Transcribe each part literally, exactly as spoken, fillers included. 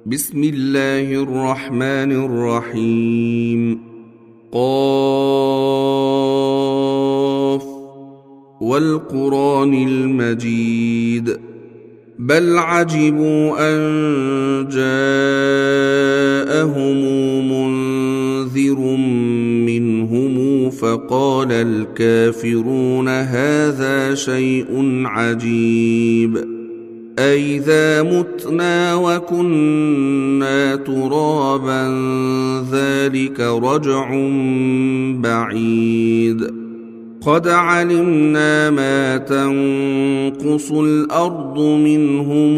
بسم الله الرحمن الرحيم. قاف والقرآن المجيد بل عجبوا أن جاءهم منذر منهم فقال الكافرون هذا شيء عجيب أئذا متنا وكنا ترابا ذلك رجع بعيد قد علمنا ما تنقص الأرض منهم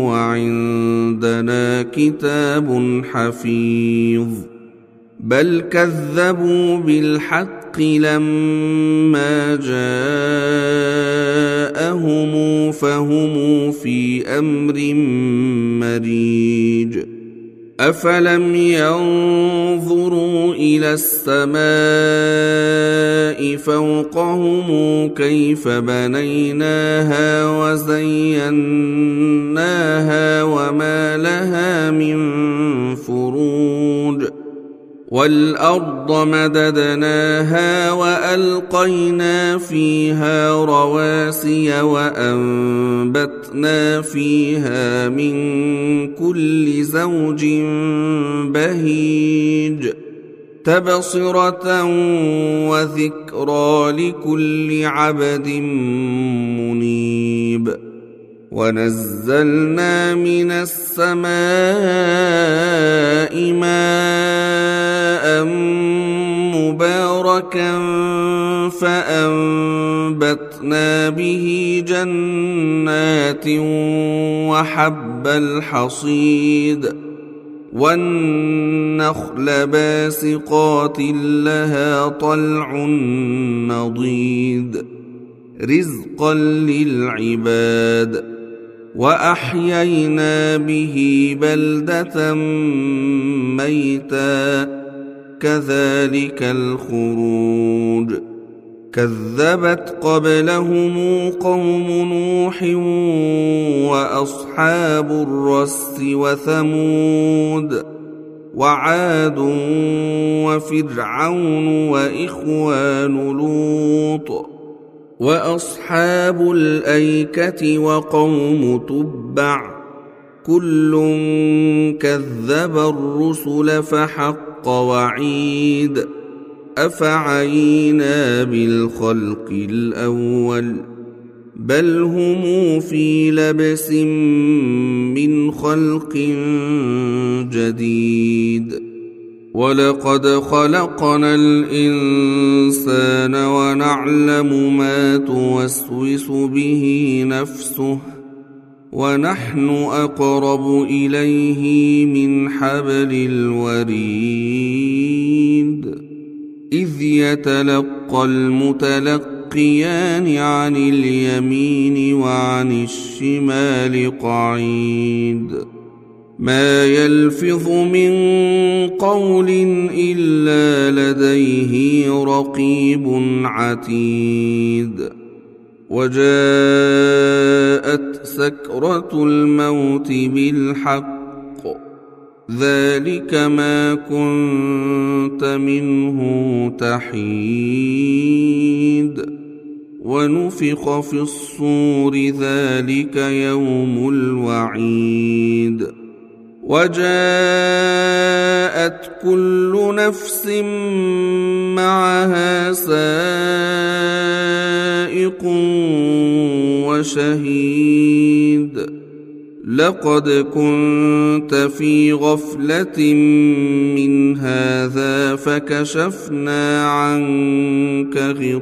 وعندنا كتاب حفيظ بل كذبوا بالحق لما جاءهم فهم في أمر مريج أفلم ينظروا إلى السماء فوقهم كيف بنيناها وزيناها وما لها من فروج والأرض مددناها وألقينا فيها رواسي وأنبتنا فيها من كل زوج بهيج تبصرة وذكرى لكل عبد منيب ونزلنا من السماء ماء مباركا فأنبتنا به جنات وحب الحصيد والنخل باسقات لها طلع نضيد رزقا للعباد وأحيينا به بلدة ميتا كذلك الخروج كذبت قبلهم قوم نوح وأصحاب الرس وثمود وعاد وفرعون وإخوان لوط وأصحاب الأيكة وقوم تبع كل كذب الرسل فحق وعيد أفعينا بالخلق الأول بل هم في لبس من خلق جديد ولقد خلقنا الإنسان ونعلم ما توسوس به نفسه ونحن أقرب إليه من حبل الوريد إذ يتلقى المتلقيان عن اليمين وعن الشمال قعيد ما يلفظ من قول إلا لديه رقيب عتيد وجاءت سكرة الموت بالحق ذلك ما كنت منه تحيد ونفخ في الصور ذلك يوم الوعيد وجاءت كل نفس معها سائق وشهيد لقد كنت في غفلة من هذا فكشفنا عنك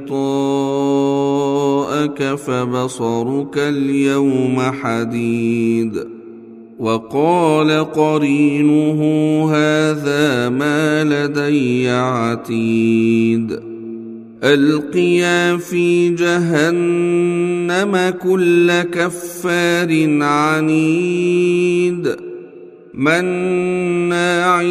غطاءك فبصرك اليوم حديد وقال قرينه هذا ما لدي عتيد ألقيا في جهنم كل كفار عنيد مناع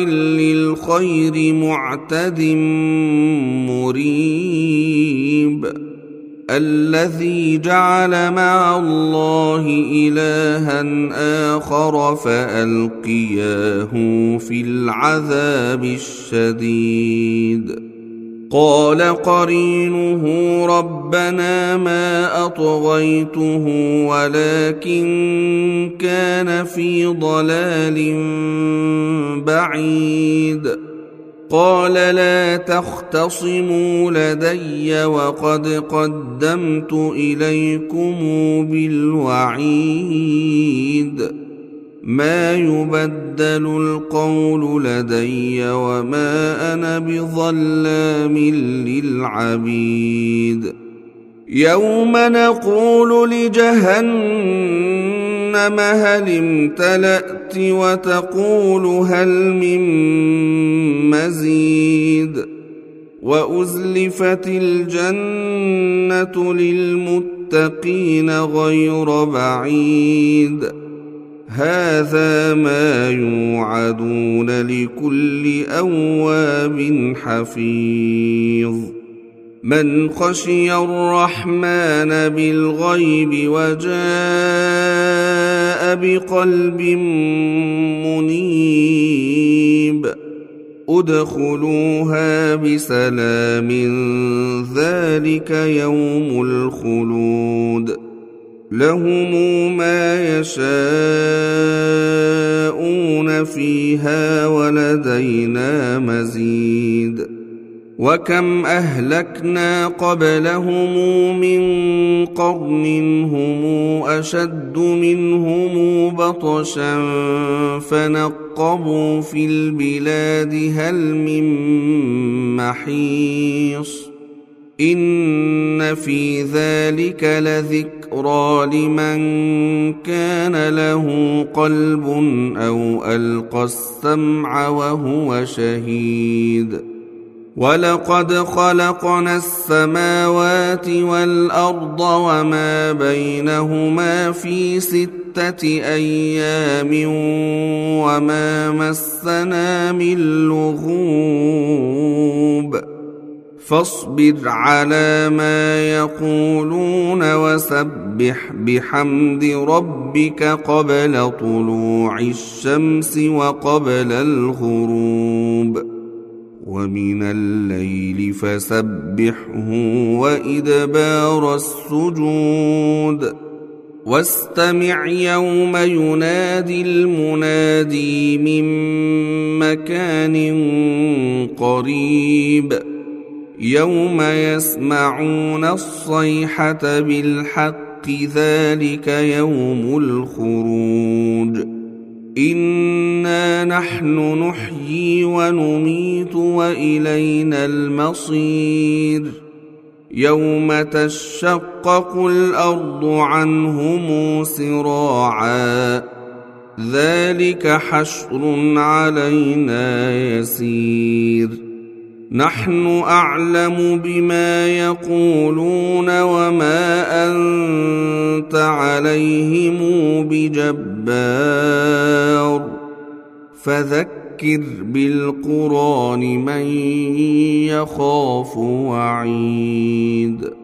للخير معتد مريب الذي جعل مع الله إلها آخر فألقياه في العذاب الشديد قال قرينه ربنا ما أطغيته ولكن كان في ضلال بعيد قال لا تختصموا لدي وقد قدمت إليكم بالوعيد ما يبدل القول لدي وما أنا بظلام للعبيد يوم نقول لجهنم هل امتلأت وتقول هل من مزيد وأزلفت الجنة للمتقين غير بعيد هذا ما يوعدون لكل أواب حفيظ من خشي الرحمن بالغيب وجاء بقلب منيب ادخلوها بسلام ذلك يوم الخلود لهم ما يشاءون فيها ولدينا مزيد وكم أهلكنا قبلهم من قرن هم أشد منهم بطشا فنقبوا في البلاد هل من محيص إن في ذلك لذكرى لمن كان له قلب أو ألقى السمع وهو شهيد ولقد خلقنا السماوات والأرض وما بينهما في ستة أيام وما مسنا من لغوب فاصبر على ما يقولون وسبح بحمد ربك قبل طلوع الشمس وقبل الغروب ومن الليل فسبحه وإدبار السجود واستمع يوم ينادي المنادي من مكان قريب يوم يسمعون الصيحة بالحق ذلك يوم الخروج إنا نحن نحيي ونميت وإلينا المصير يوم تشقق الأرض عنهم سراعا ذلك حشر علينا يسير نحن أعلم بما يقولون وما أنت عليهم بجبار فذكر بالقرآن من يخاف وعيد